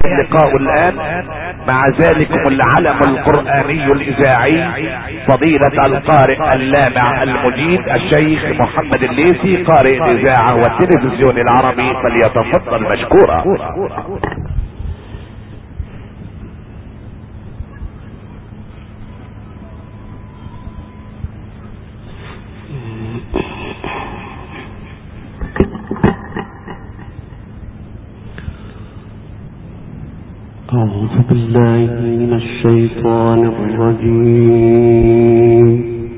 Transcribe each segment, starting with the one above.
اللقاء الان مع ذلكم العلم القرآني الاذاعي فضيلة القارئ اللامع المجيد الشيخ محمد الليثي قارئ الاذاعة والتلفزيون العربي، فليتفضل مشكورا. أعوذ بالله من الشيطان الرجيم.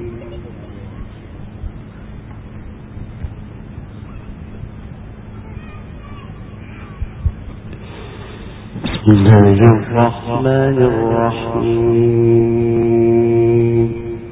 بسم الله الرحمن الرحيم.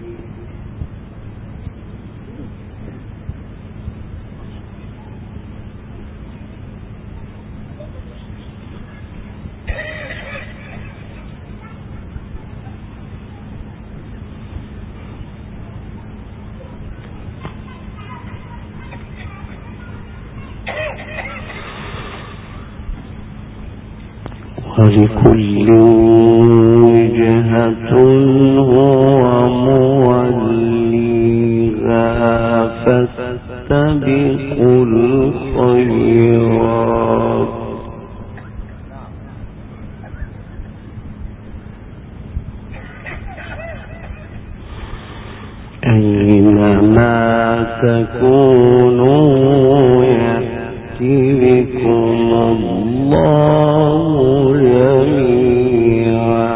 ولكل وجهة هو موليها فاستبقوا الخيرات أينما تكونوا يأتي بكم الله جميعا.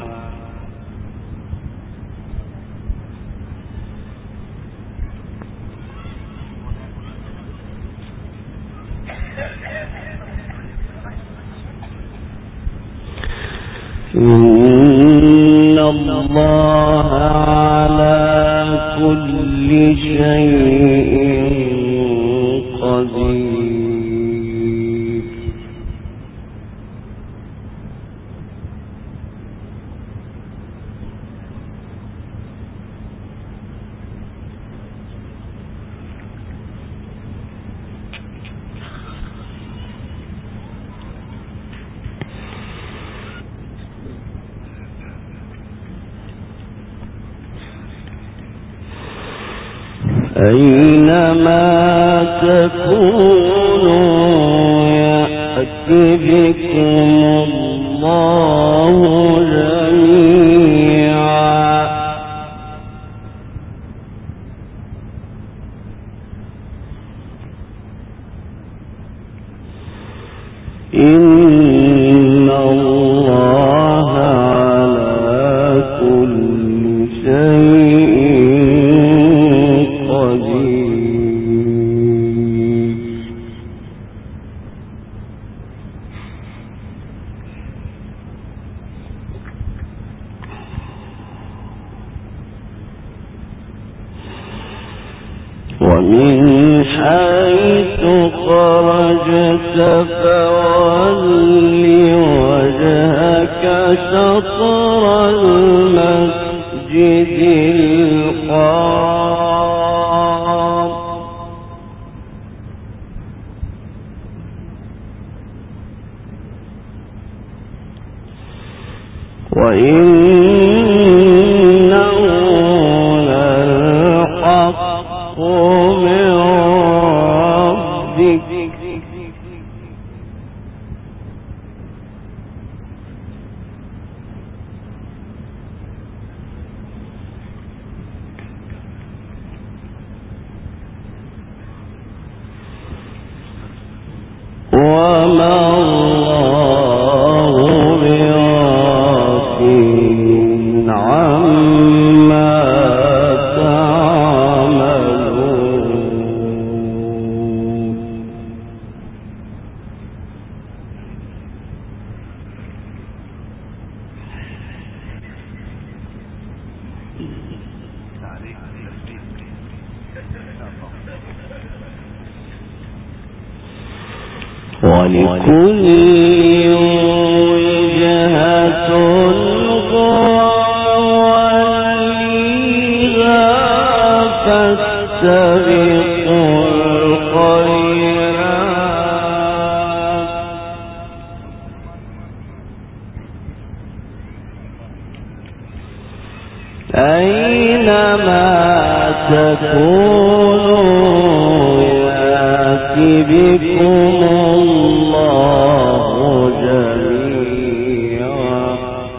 إن الله على كل شيء قدير. أينما تكونوا يأتي بكم الله جميعا. إن الله على كل شيء ومن حيث خرجت فول وجهك شطر المسجد الحرام وإنه للحق من ربك وما الله بغافل عما تعملون. ولكل وجهة وليها فاستبقوا الخيرات أينما تكونوا يأتي بكم الله جميعا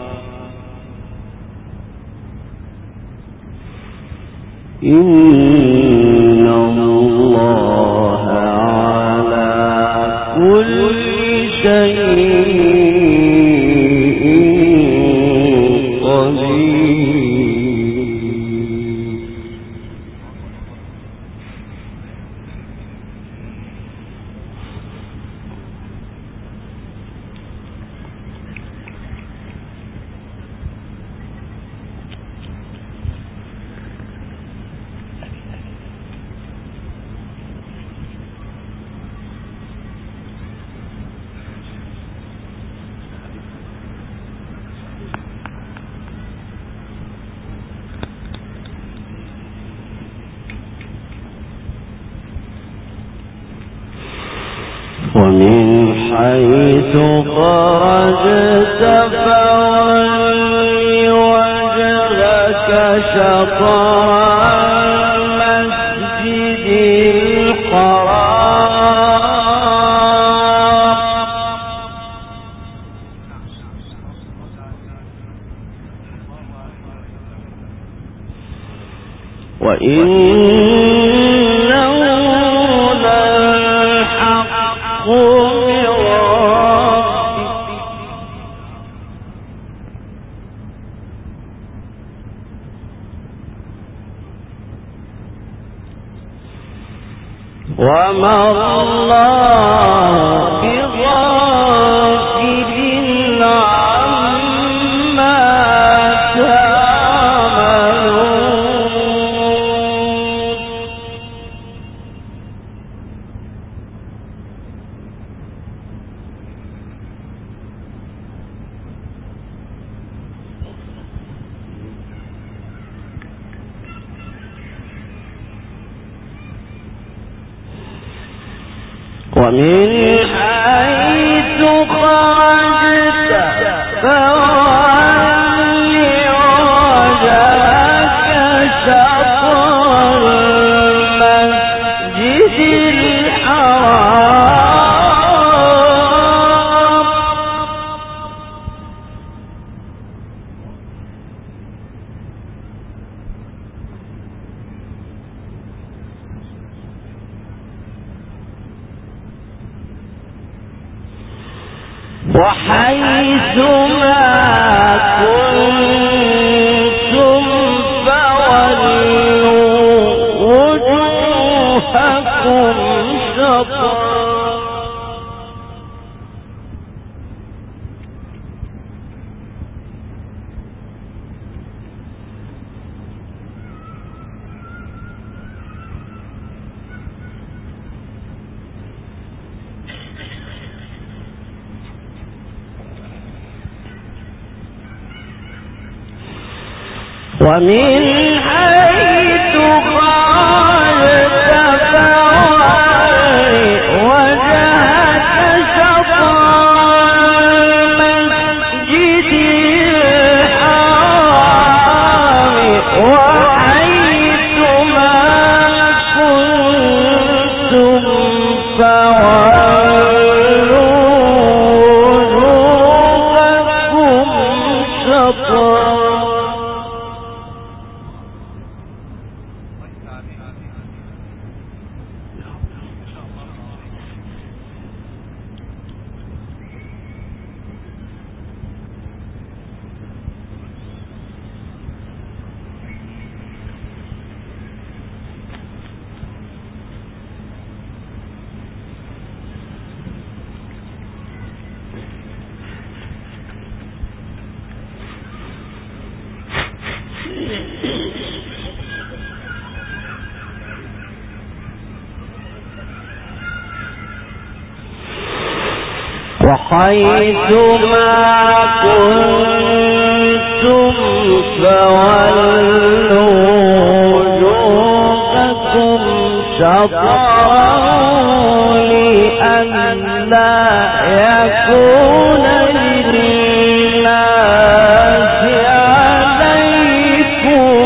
إن الله على كل شيء ومن حيث خرجت فول وجهك شطر المسجد الحرام وإنه للحق من ربك وما الله بغافل عما تعملون ومن حيث خرجت فول وجهك شطر المسجد الحرام وحيثما كنتم فولوا وجوهكم شطره ومن حيث خرجت فول وجهك شطر المسجد الحرام وحيثما كنتم فولوا وجوهكم شطره وحيثما كنتم فولوا وجوهكم شطره لئلا يكون للناس عليكم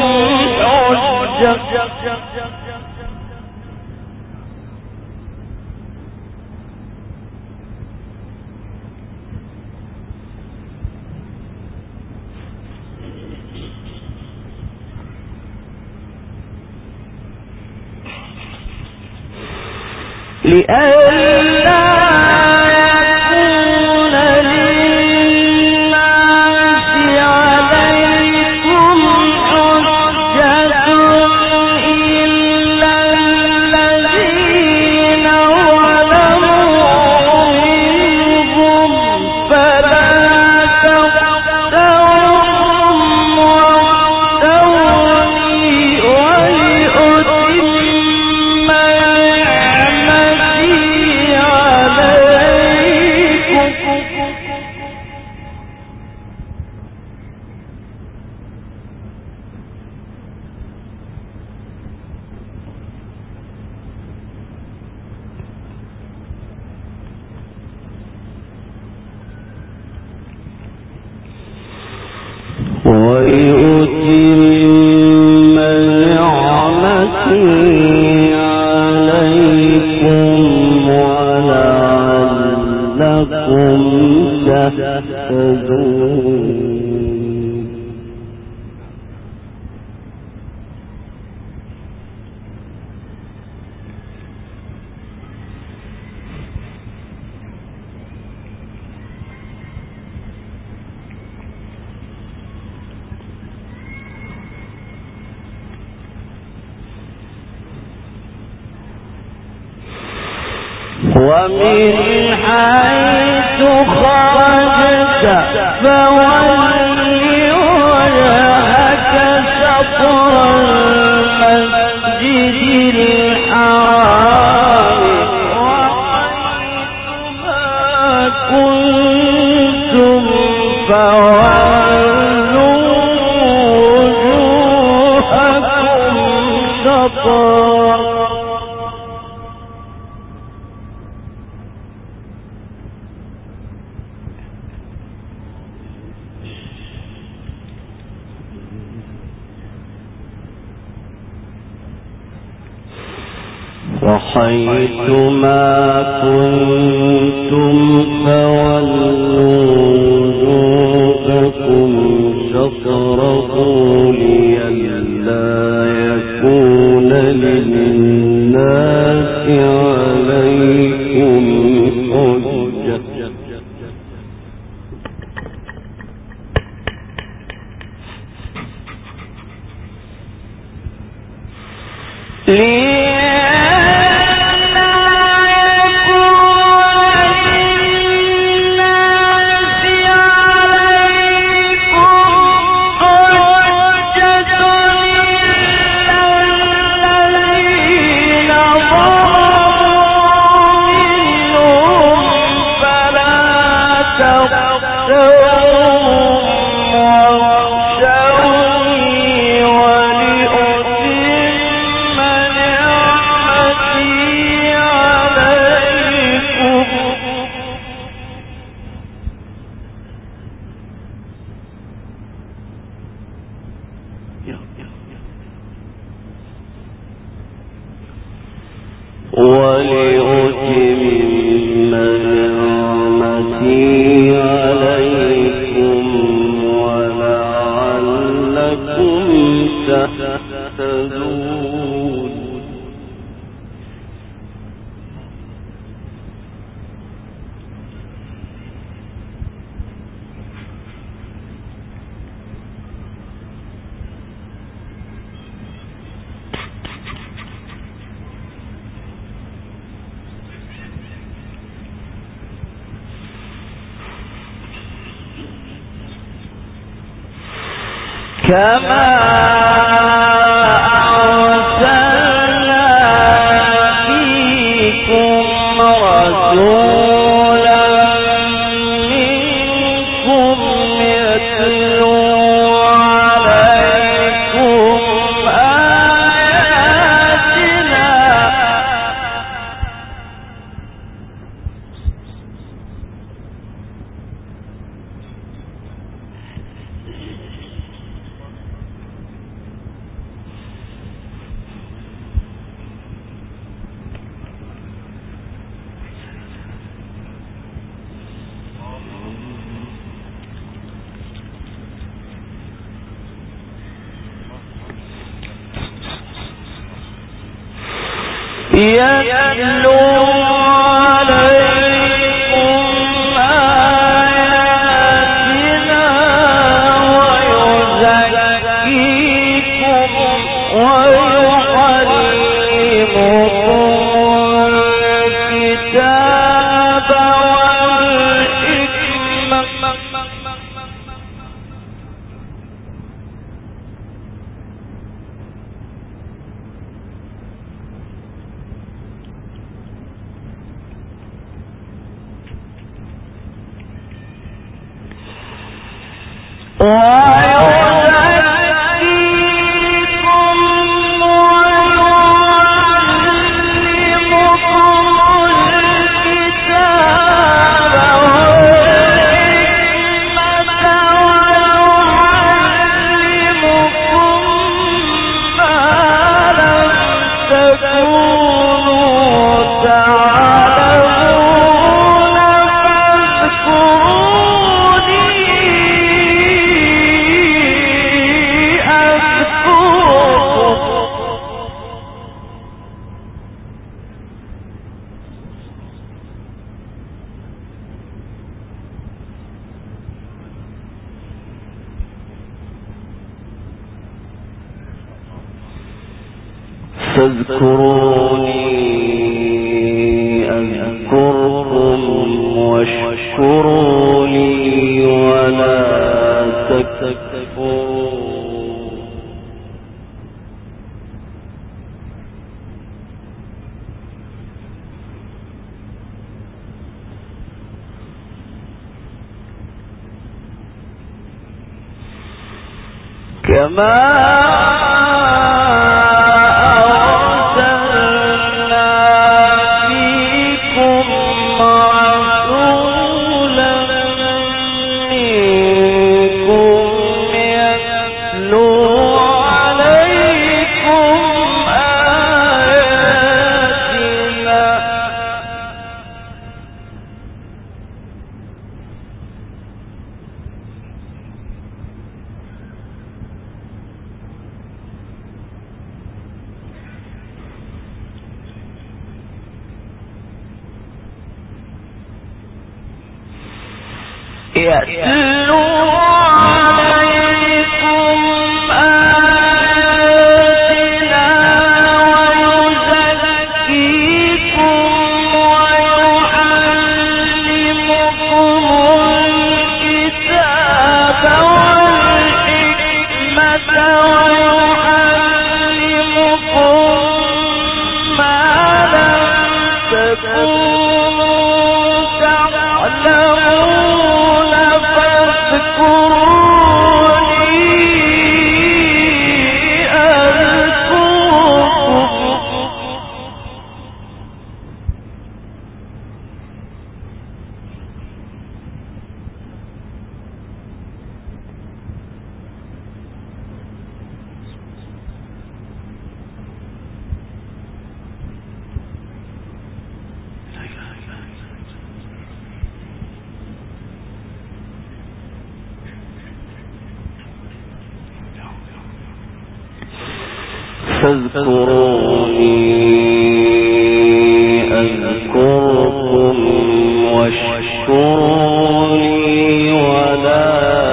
ومن حيث خرجت فول وجهك شطر المسجد الحرام وحيث ما كنتم فولوا وجوهكم شطره وحيثما كنتم فولوا وجوهكم شطره لئلا يكون للناس عليكم حجة ولأتم نعمتي عليكم ولعلكم تهتدون كما أرسلنا فيكم رسولا منكم يتلو عليكم آياتنا يتلو فاذكروني أذكركم واشكروا لي ولا تكفرون. كما يتلو عليكم آياتنا ويزكيكم ويعلمكم الكتاب والحكمة ويعلمكم ما لم تكونوا تعلمون. فاذكروني أذكركم واشكروا لي ولا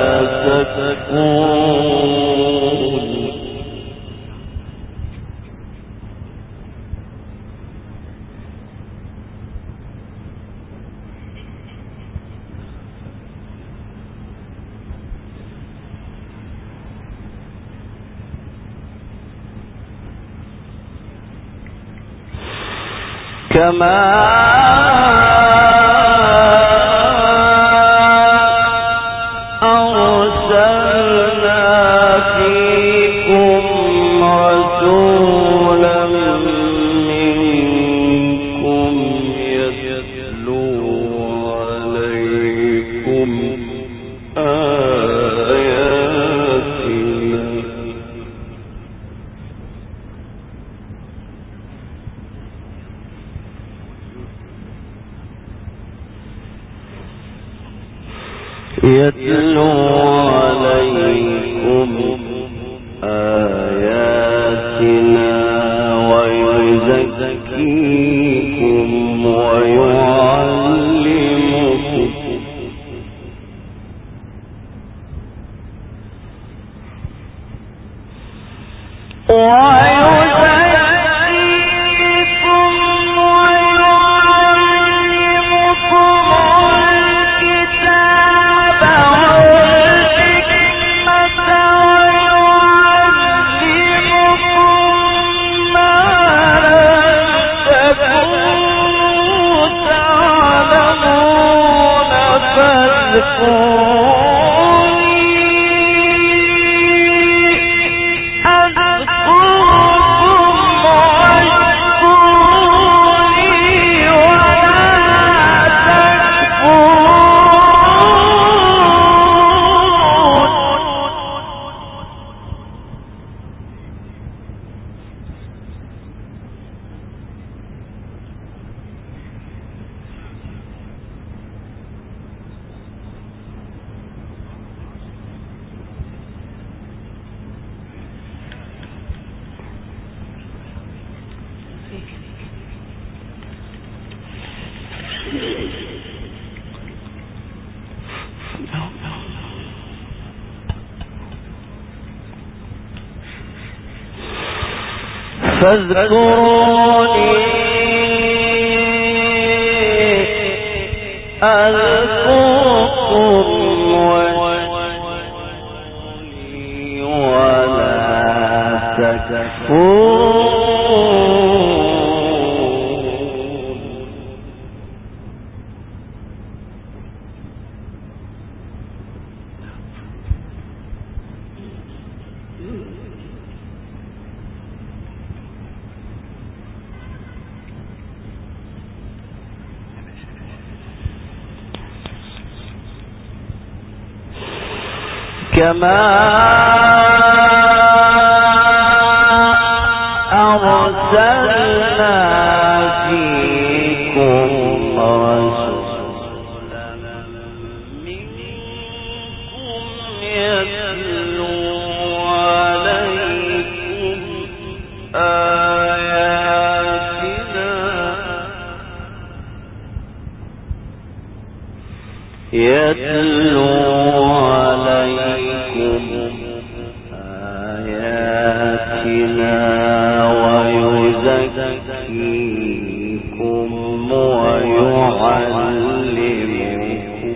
تكفرون. كما أرسلنا فيكم رسولا منكم يتلو عليكم آياتنا يتلو عليكم آياتنا ويزكيكم ويعلمكم فاذكروني فاذكروني أذكركم واشكروني ولا تكفرون. كما أرسلنا فيكم رسولا منكم يتلو عليكم آياتنا ويزكيكم ويعلمكم.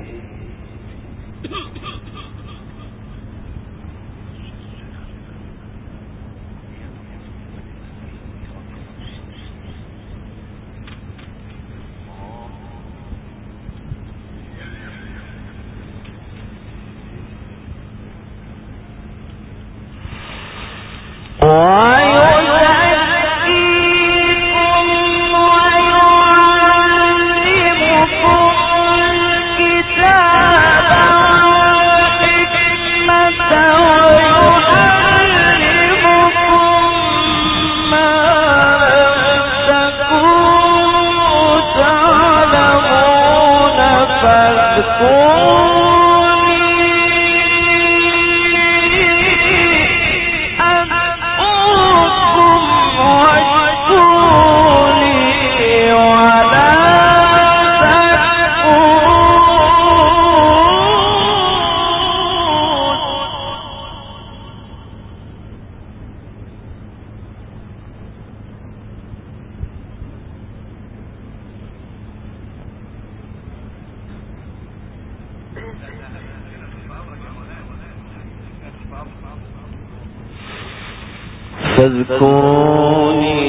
فاذكروني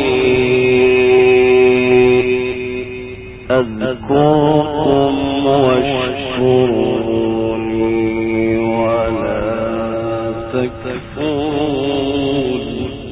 أذكركم واشكروني ولا تكفرون.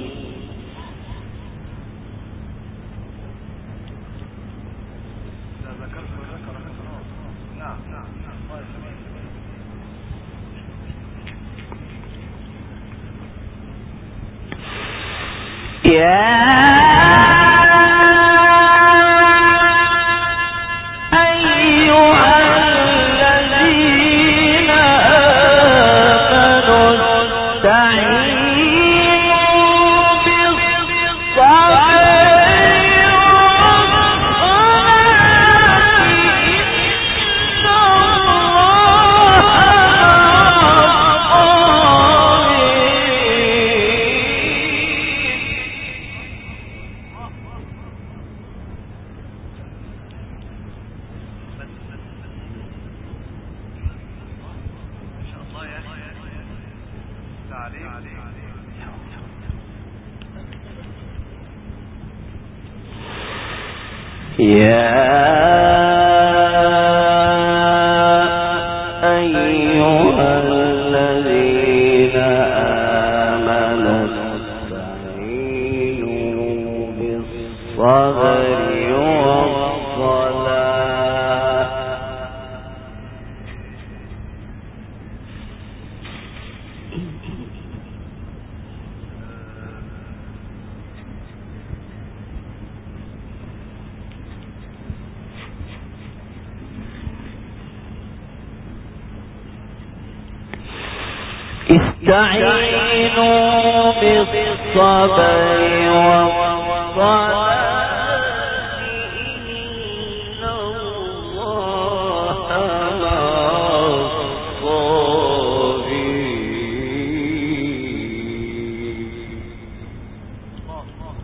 استعينوا بالصبر والصلاة إن الله مع الصابرين.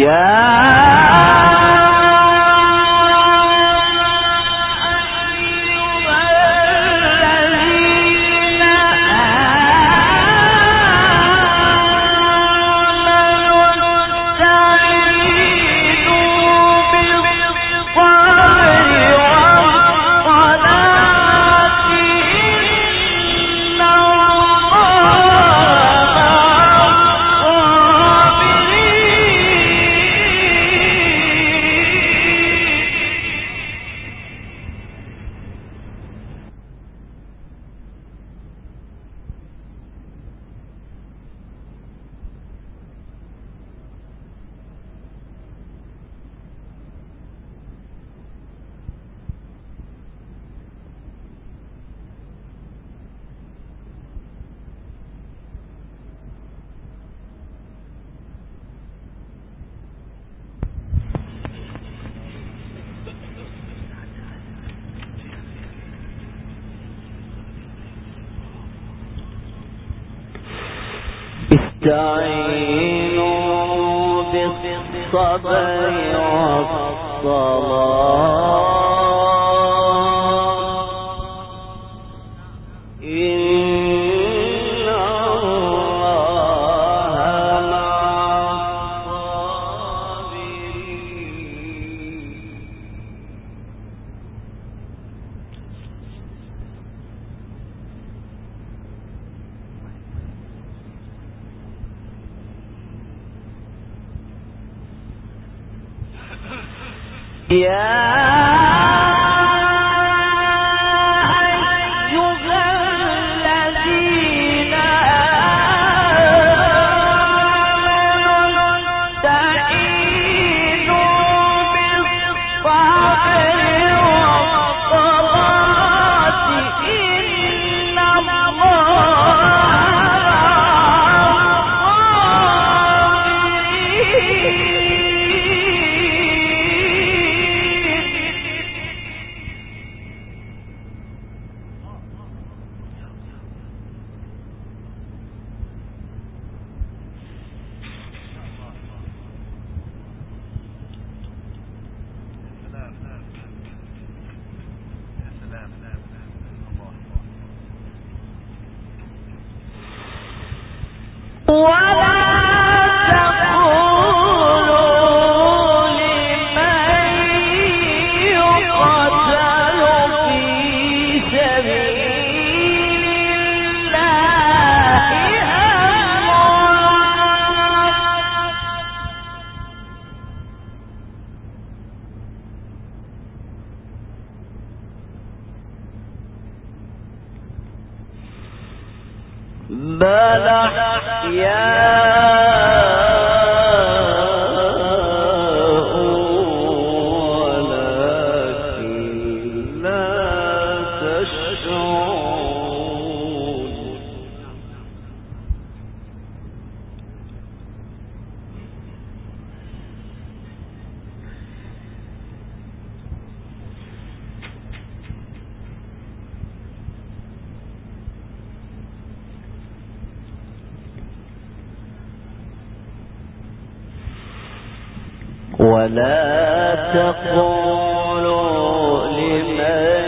استعينوا بالصبر والصلاة إن الله مع الصابرين. يا أيها الذين آمنوا استعينوا بالصبر والصلاة إن بل أحياء ولكن لا تشعرون. ولا تقولوا لمن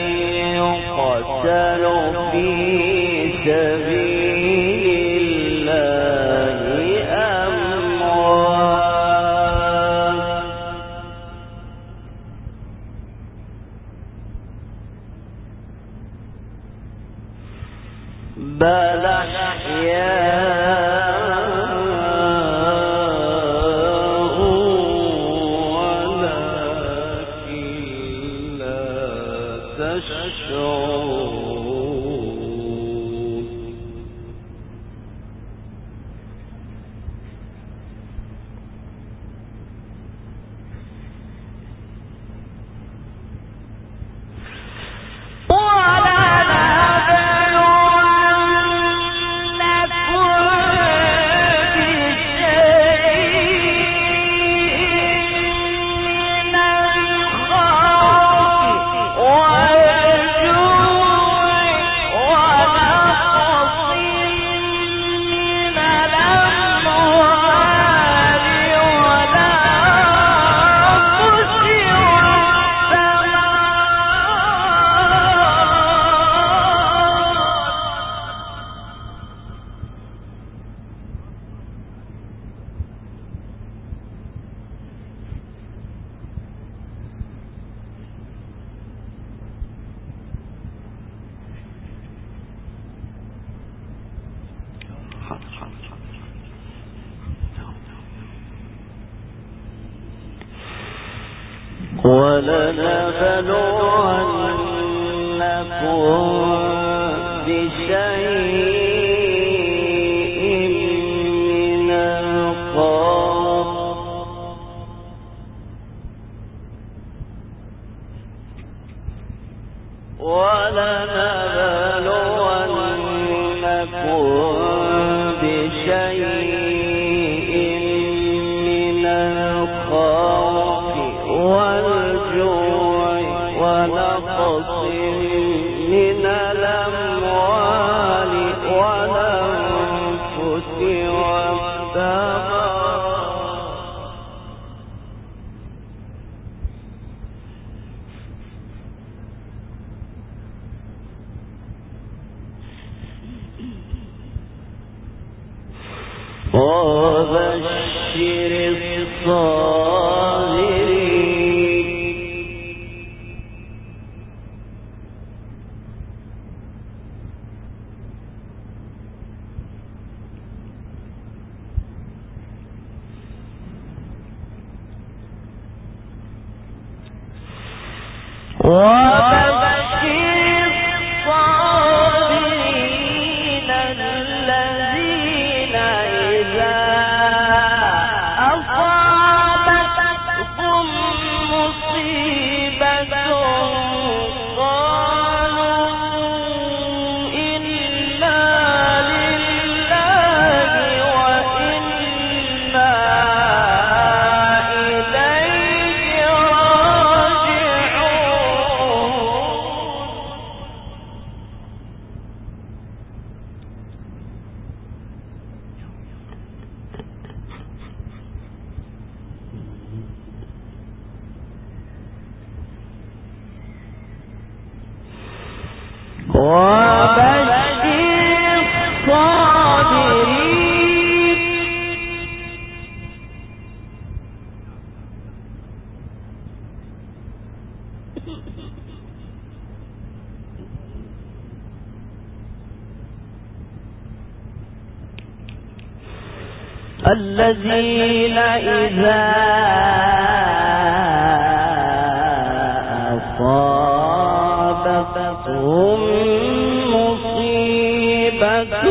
يقتل في سبيل الله أموات بل أحياء ولنبلونكم الذين إذا أصابتهم مصيبة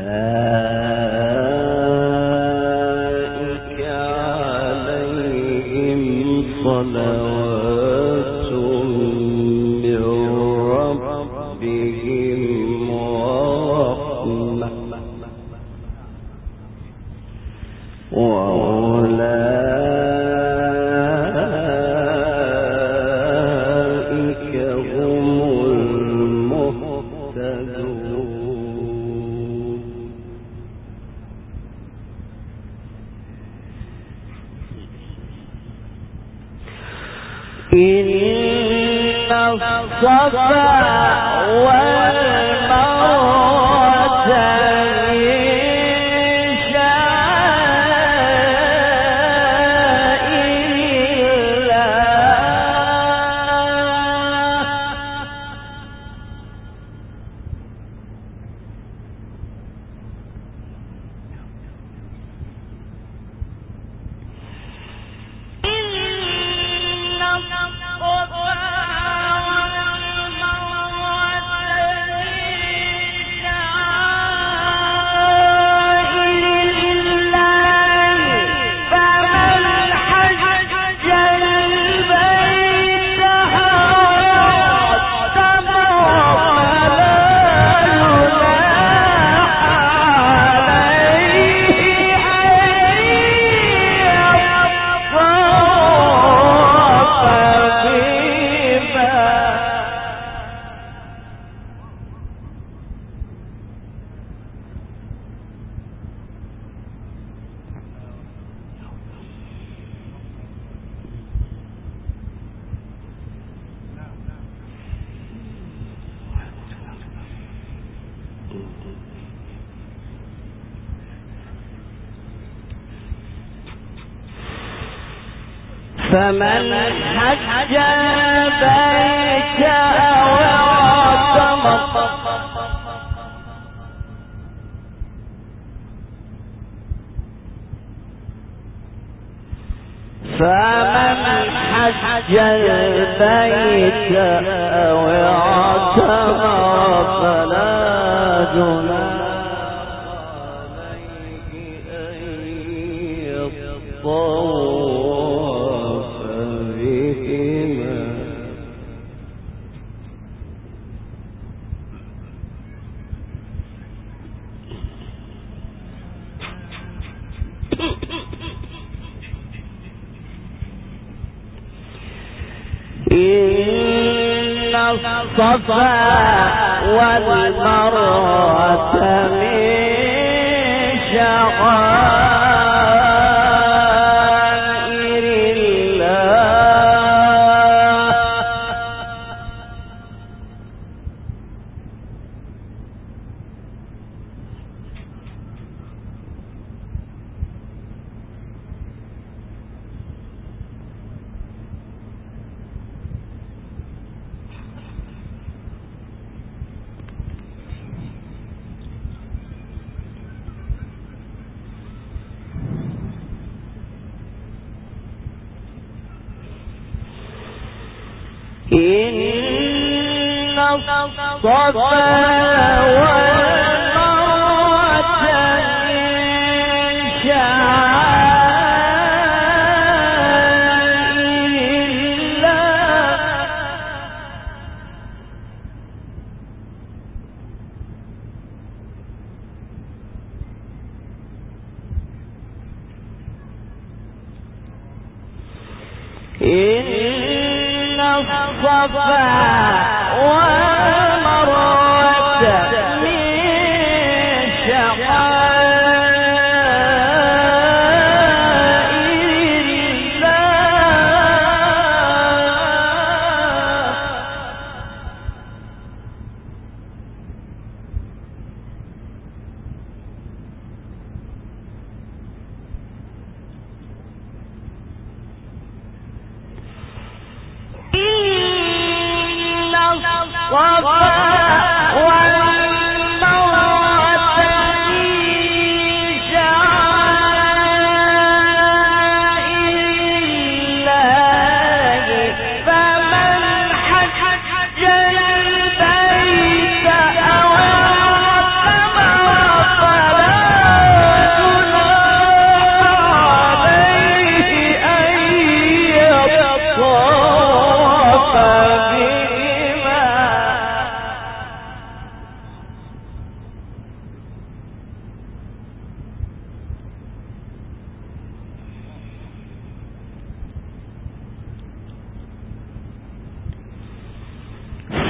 أولئك عليهم ربهم ورحمة وأولئك هم المهتدون. إن الصفا والمروة من شعائر فمن حج البيت أو اعتمر فلا جناح عليه أن يطوف بهما. إن الصفا والمروة من شعائر الله إن الصفا والمروة من شعائر الله إن الصفا والمروة من شعائر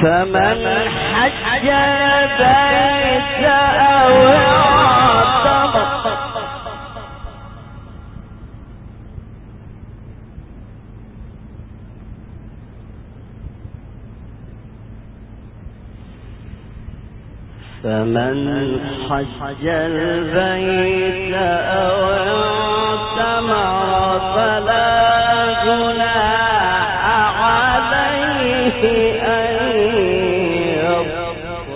فمن حج البيت أو اعتمر فلا جناح عليه أن يطوف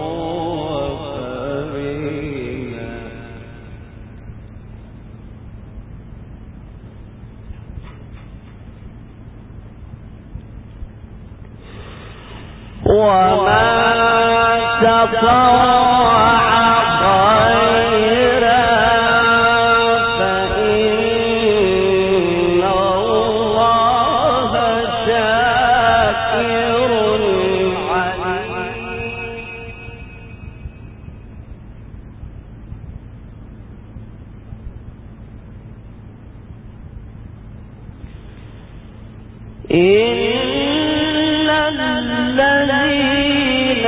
بهما وما تطوع خيرا فإن الله شاكر عليم إن الذين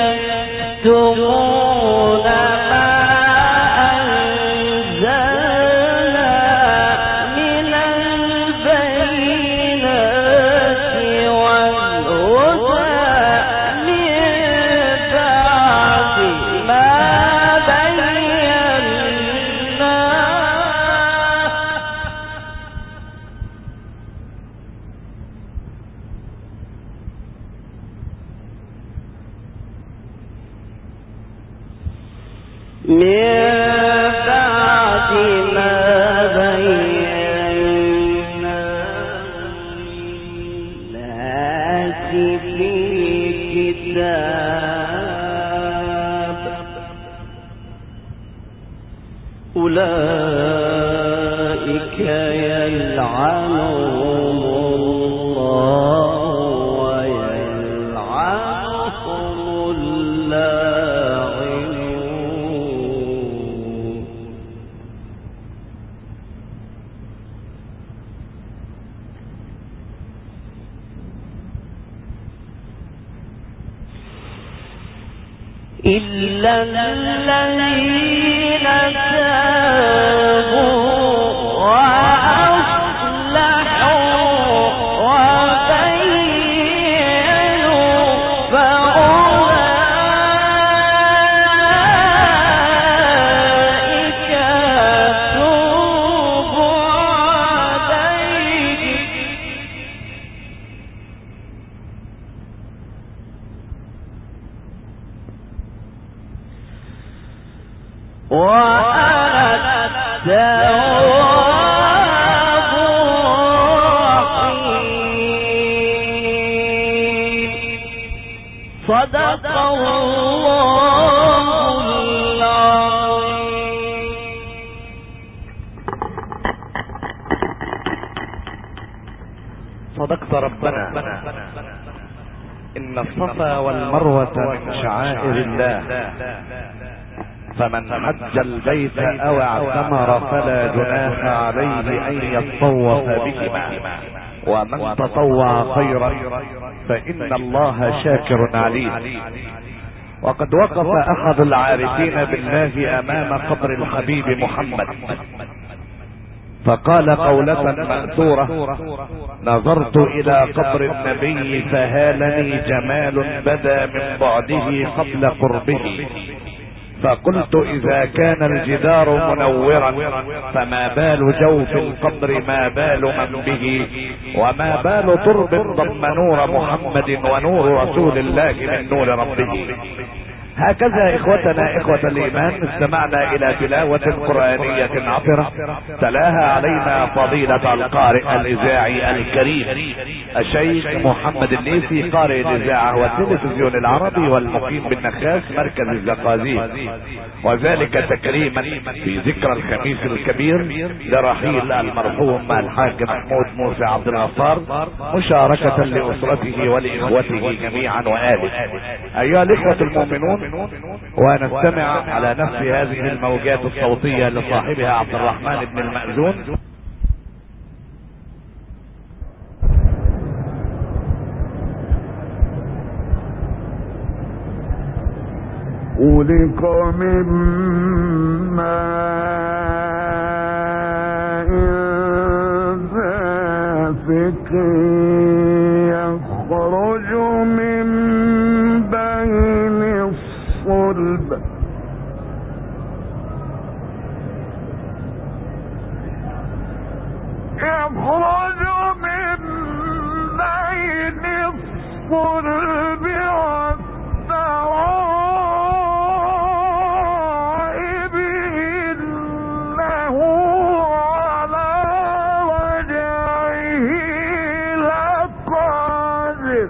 يكتمون ما أنزلنا من البينات والهدى من بعد ما بينا للناس في الكتاب أولئك يلعنهم الله ويلعنهم اللاعنون إلا الذين تابوا وأصلحوا وبينوا فأولئك أتوب عليهم وأنا التواب الرحيم صدق الله العظيم صدقت ربنا إن الصفا والمروة من شعائر الله فمن حج البيت أو اعتمر فلا جناح عليه أن يطوف بهما ومن تطوع خيرا فإن الله شاكر عليم. وقد وقف أحد العارفين بالله أمام قبر الحبيب محمد فقال قولة مأثورة: نظرت إلى قبر النبي فهالني جمال بدا من بعده قبل قربه، فقلت إذا كان الجدار منورا فما بال جوف القبر ما بال من به، وما بال ترب ضم نور محمد ونور رسول الله من نور ربه. هكذا اخوتنا اخوة الايمان استمعنا الى تلاوة قرآنية عطرة تلاها علينا فضيلة القارئ الاذاعي الكريم الشيخ محمد الليثي قارئ الاذاعة والتلفزيون العربي والمقيم بالنخاس مركز الزقازيق، وذلك تكريما في ذكرى الخميس الكبير لرحيل المرحوم الحاج محمود موسى عبد الغفار، مشاركة لاسرته ولاخوته جميعا واله. ايها الاخوة المؤمنون، ونستمع على نفس هذه الموجات الصوتية لصاحبها عبد الرحمن بن المأذون. خلق من ماء دافق يخرج من بين الصلب والترائب إنه على رجعه لقادر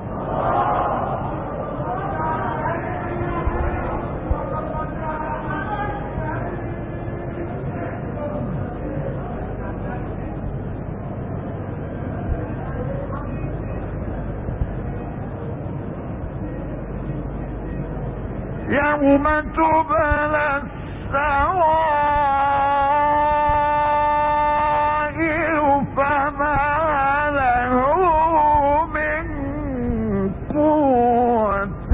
يوم تبلى السرائر فما له من قوة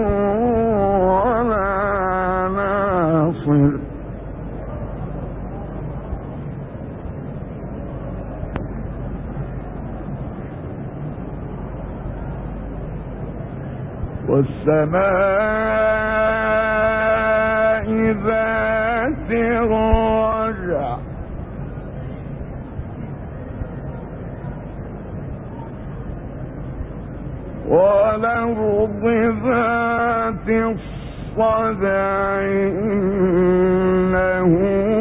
ولا ناصر والسماء ذات الرجع والأرض ذات الصدع إنه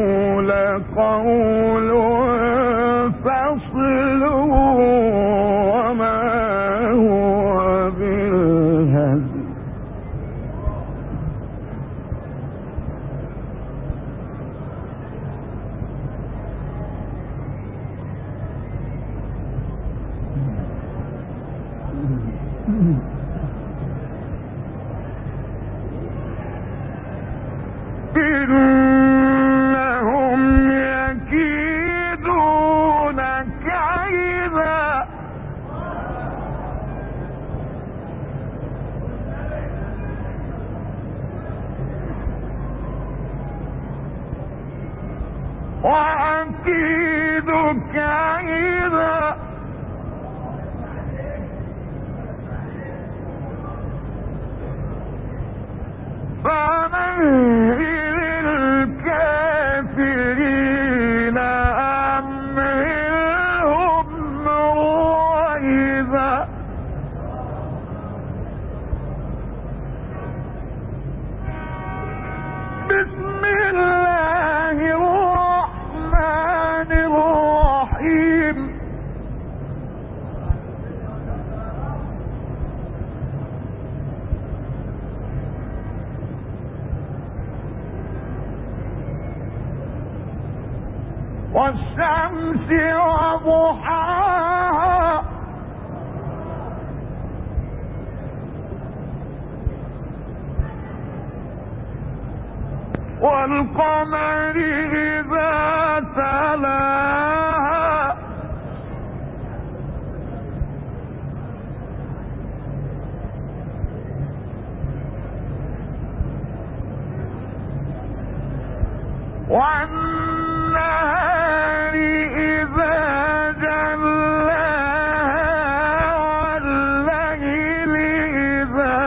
لقول فصل وما هو بالهزل إنهم يكيدون كيدا وأكيد كيدا فمهل الكافرين أمهلهم رويدا بسم الله الرحمن الرحيم والشمس وضحاها والقمر إذا تلاها والنهار إذا جلاها والليل إذا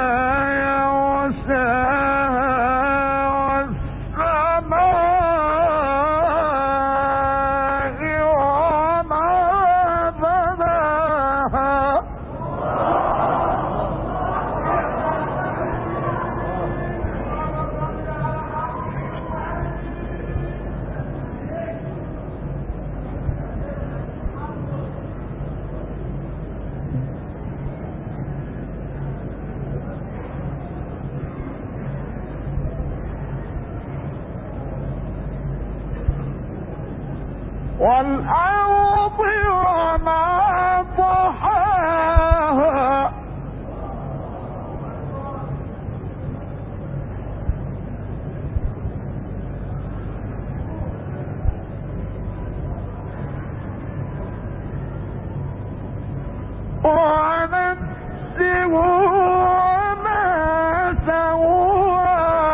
يغشاها والسماء وما بناها والأرض وما طحاها ونفس وما سواها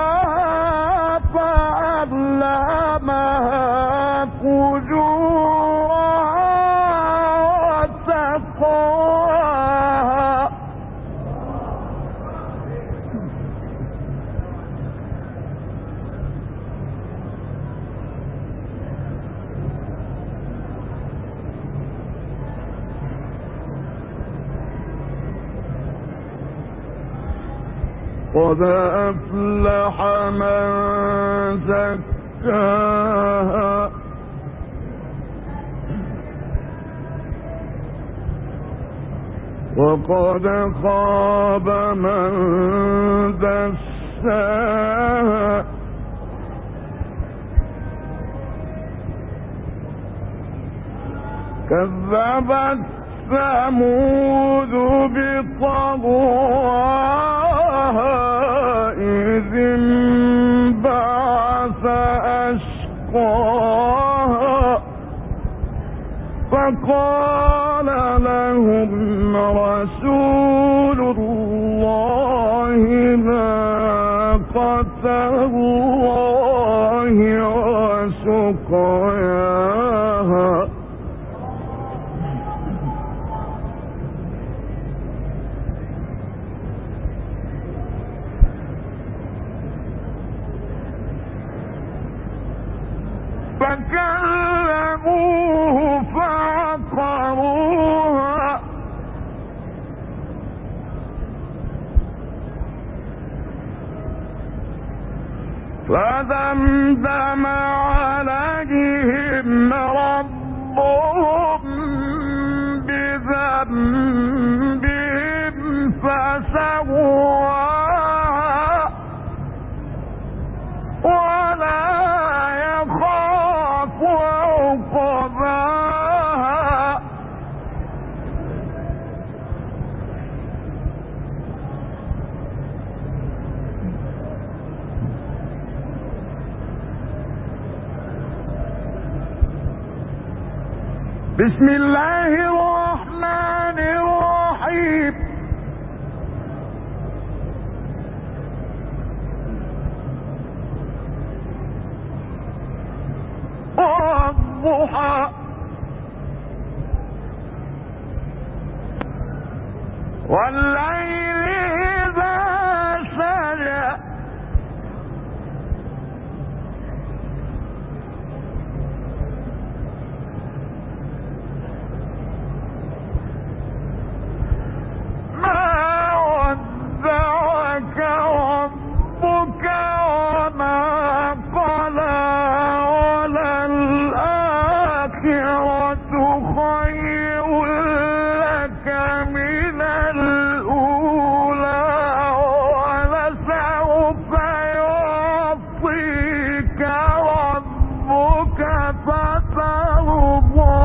قد أفلح من زكاها وقد خاب من دساها كذبت ثمود بطغواها إذ انبعث أشقاها فقال لهم رسول الله ناقة الله وسقياها فكذبوه فعقروها فدمدم عليهم ربهم بذنبهم فسواها ولا يخاف عقباها بسم الله الرحمن الرحيم والضحى والليل إذا سجى ما ودعك ربك وما قلى وللآخرة خير لك من الأولى ولسوف يعطيك ربك فترضى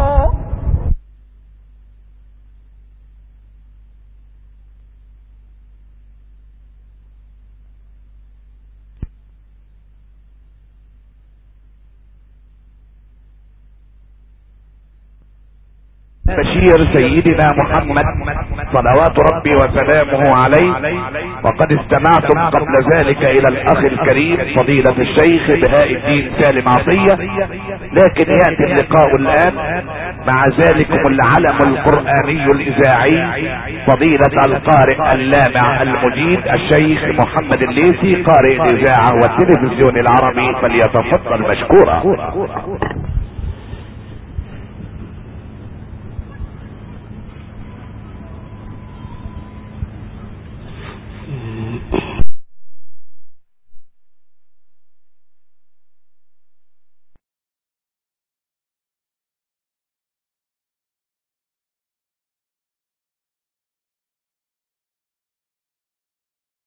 بشير سيدنا محمد صلوات ربي وسلامه عليه. وقد استمعتم قبل ذلك الى الاخ الكريم فضيلة الشيخ بهاء الدين سالم عطية، لكن يأتي اللقاء الان مع ذلكم العلم القرآني الاذاعي فضيلة القارئ اللامع المجيد الشيخ محمد الليثي قارئ الاذاعة والتلفزيون العربي، فليتفضل مشكورا.